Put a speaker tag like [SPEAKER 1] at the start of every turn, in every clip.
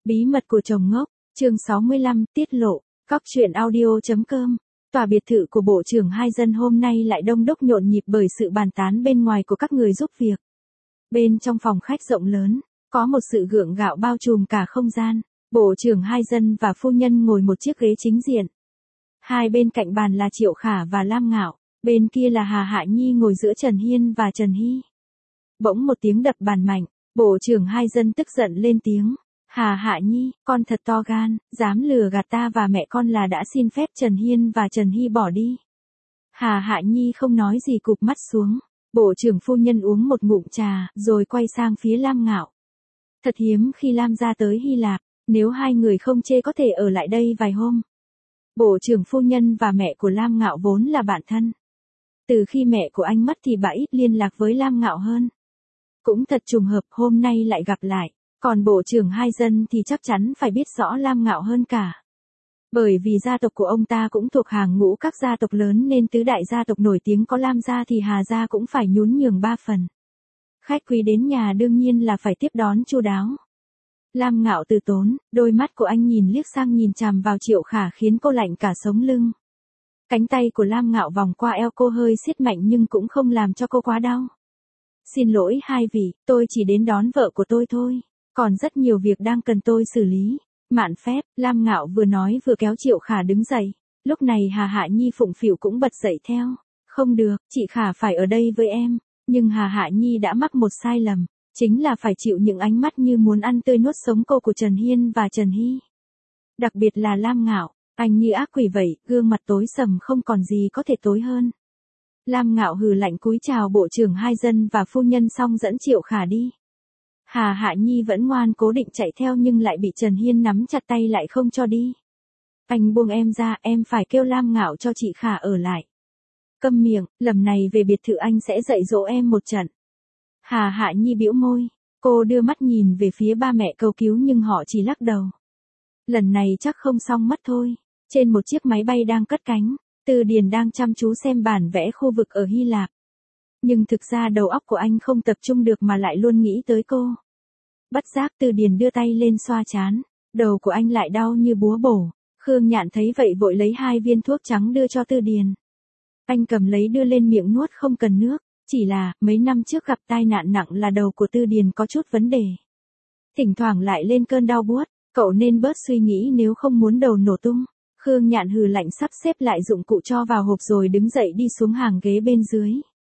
[SPEAKER 1] Bí mật của chồng ngốc, chương 65, tiết lộ, Cóc truyện audio.com. Tòa biệt thự của Bộ trưởng Hai Dân hôm nay lại đông đúc nhộn nhịp bởi sự bàn tán bên ngoài của các người giúp việc. Bên trong phòng khách rộng lớn, có một sự gượng gạo bao trùm cả không gian. Bộ trưởng Hai Dân và phu nhân ngồi một chiếc ghế chính diện. Hai bên cạnh bàn là Triệu Khả và Lam Ngạo, bên kia là Hà Hạ Nhi ngồi giữa Trần Hiên và Trần Hy. Bỗng một tiếng đập bàn mạnh, Bộ trưởng Hai Dân tức giận lên tiếng. Hà Hạ Nhi, con thật to gan, dám lừa gạt ta và mẹ con là đã xin phép Trần Hiên và Trần Hy bỏ đi. Hà Hạ Nhi không nói gì cụp mắt xuống. Bộ trưởng phu nhân uống một ngụm trà, rồi quay sang phía Lam Ngạo. Thật hiếm khi Lam ra tới Hy Lạp, nếu hai người không chê có thể ở lại đây vài hôm. Bộ trưởng phu nhân và mẹ của Lam Ngạo vốn là bạn thân. Từ khi mẹ của anh mất thì bà ít liên lạc với Lam Ngạo hơn. Cũng thật trùng hợp hôm nay lại gặp lại. Còn Bộ trưởng Hai Dân thì chắc chắn phải biết rõ Lam Ngạo hơn cả. Bởi vì gia tộc của ông ta cũng thuộc hàng ngũ các gia tộc lớn nên tứ đại gia tộc nổi tiếng có Lam gia thì Hà gia cũng phải nhún nhường 3 phần. Khách quý đến nhà đương nhiên là phải tiếp đón chu đáo. Lam Ngạo từ tốn, đôi mắt của anh nhìn liếc sang nhìn chằm vào Triệu Khả khiến cô lạnh cả sống lưng. Cánh tay của Lam Ngạo vòng qua eo cô hơi siết mạnh nhưng cũng không làm cho cô quá đau. Xin lỗi hai vị, tôi chỉ đến đón vợ của tôi thôi. Còn rất nhiều việc đang cần tôi xử lý. Mạn phép, Lam Ngạo vừa nói vừa kéo Triệu Khả đứng dậy. Lúc này Hà Hạ Nhi phụng phịu cũng bật dậy theo. Không được, chị Khả phải ở đây với em. Nhưng Hà Hạ Nhi đã mắc một sai lầm. Chính là phải chịu những ánh mắt như muốn ăn tươi nuốt sống cô của Trần Hiên và Trần Hy. Đặc biệt là Lam Ngạo, anh như ác quỷ vậy, gương mặt tối sầm không còn gì có thể tối hơn. Lam Ngạo hừ lạnh cúi chào Bộ trưởng Hai Dân và phu nhân xong dẫn Triệu Khả đi. Hà Hạ Nhi vẫn ngoan cố định chạy theo nhưng lại bị Trần Hiên nắm chặt tay lại không cho đi. Anh buông em ra, em phải kêu Lam Ngạo cho chị Khả ở lại. Câm miệng, lần này về biệt thự anh sẽ dạy dỗ em một trận. Hà Hạ Nhi bĩu môi, cô đưa mắt nhìn về phía ba mẹ cầu cứu nhưng họ chỉ lắc đầu. Lần này chắc không xong mất thôi. Trên một chiếc máy bay đang cất cánh, Từ Điền đang chăm chú xem bản vẽ khu vực ở Hy Lạp. Nhưng thực ra đầu óc của anh không tập trung được mà lại luôn nghĩ tới cô. Bất giác Từ Điền đưa tay lên xoa trán, đầu của anh lại đau như búa bổ. Khương Nhạn thấy vậy vội lấy 2 viên thuốc trắng đưa cho Từ Điền. Anh cầm lấy đưa lên miệng nuốt không cần nước, chỉ là mấy năm trước gặp tai nạn nặng là đầu của Từ Điền có chút vấn đề. Thỉnh thoảng lại lên cơn đau buốt, cậu nên bớt suy nghĩ nếu không muốn đầu nổ tung. Khương Nhạn hừ lạnh sắp xếp lại dụng cụ cho vào hộp rồi đứng dậy đi xuống hàng ghế bên dưới.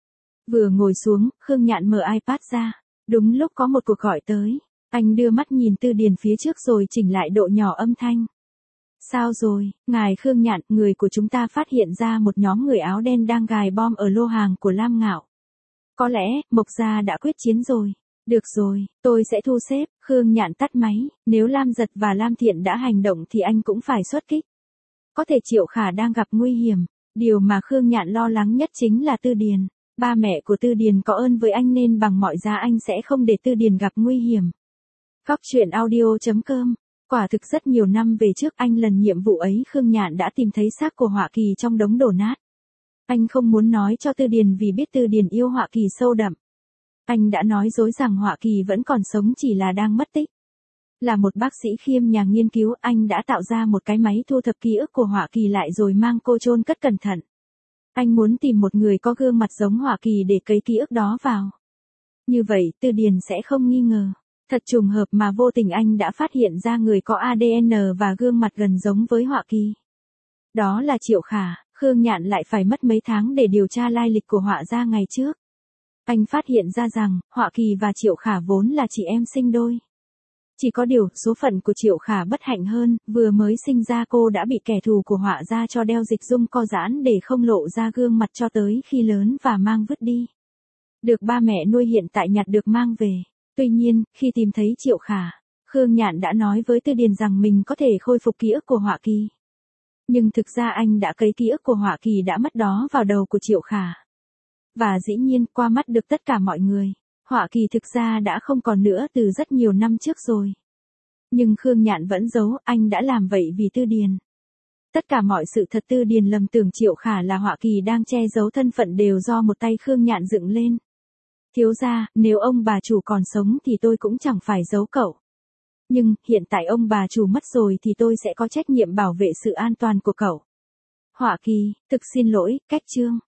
[SPEAKER 1] Vừa ngồi xuống, Khương Nhạn mở iPad ra. Đúng lúc có một cuộc gọi tới. Anh đưa mắt nhìn Từ Điền phía trước rồi chỉnh lại độ nhỏ âm thanh. Sao rồi, ngài Khương Nhạn, người của chúng ta phát hiện ra một nhóm người áo đen đang gài bom ở lô hàng của Lam Ngạo. Có lẽ, Mộc gia đã quyết chiến rồi. Được rồi, tôi sẽ thu xếp. Khương Nhạn tắt máy. Nếu Lam Giật và Lam Thiện đã hành động thì anh cũng phải xuất kích. Có thể Triệu Khả đang gặp nguy hiểm. Điều mà Khương Nhạn lo lắng nhất chính là Từ Điền. Ba mẹ của Từ Điền có ơn với anh nên bằng mọi giá anh sẽ không để Từ Điền gặp nguy hiểm. Cóc truyện audio.com. Quả thực rất nhiều năm về trước anh lần nhiệm vụ ấy Khương Nhạn đã tìm thấy xác của Họa Kỳ trong đống đổ nát. Anh không muốn nói cho Từ Điền vì biết Từ Điền yêu Họa Kỳ sâu đậm. Anh đã nói dối rằng Họa Kỳ vẫn còn sống chỉ là đang mất tích. Là một bác sĩ khiêm nhà nghiên cứu anh đã tạo ra một cái máy thu thập ký ức của Họa Kỳ lại rồi mang cô chôn cất cẩn thận. Anh muốn tìm một người có gương mặt giống Họa Kỳ để cấy ký ức đó vào. Như vậy Từ Điền sẽ không nghi ngờ. Thật trùng hợp mà vô tình anh đã phát hiện ra người có ADN và gương mặt gần giống với Họa Kỳ. Đó là Triệu Khả. Khương Nhạn lại phải mất mấy tháng để điều tra lai lịch của Họa gia ngày trước. Anh phát hiện ra rằng Họa Kỳ và Triệu Khả vốn là chị em sinh đôi. Chỉ có điều số phận của Triệu Khả bất hạnh hơn, vừa mới sinh ra cô đã bị kẻ thù của Họa gia cho đeo dịch dung co giãn để không lộ ra gương mặt cho tới khi lớn và mang vứt đi. Được ba mẹ nuôi hiện tại nhặt được mang về. Tuy nhiên, khi tìm thấy Triệu Khả, Khương Nhạn đã nói với Từ Điền rằng mình có thể khôi phục ký ức của Họa Kỳ. Nhưng thực ra anh đã cấy ký ức của Họa Kỳ đã mất đó vào đầu của Triệu Khả. Và dĩ nhiên qua mắt được tất cả mọi người, Họa Kỳ thực ra đã không còn nữa từ rất nhiều năm trước rồi. Nhưng Khương Nhạn vẫn giấu anh đã làm vậy vì Từ Điền. Tất cả mọi sự thật Từ Điền lầm tưởng Triệu Khả là Họa Kỳ đang che giấu thân phận đều do một tay Khương Nhạn dựng lên. Thiếu gia, nếu ông bà chủ còn sống thì tôi cũng chẳng phải giấu cậu. Nhưng, hiện tại ông bà chủ mất rồi thì tôi sẽ có trách nhiệm bảo vệ sự an toàn của cậu. Họa kỳ, thực xin lỗi, cách chương.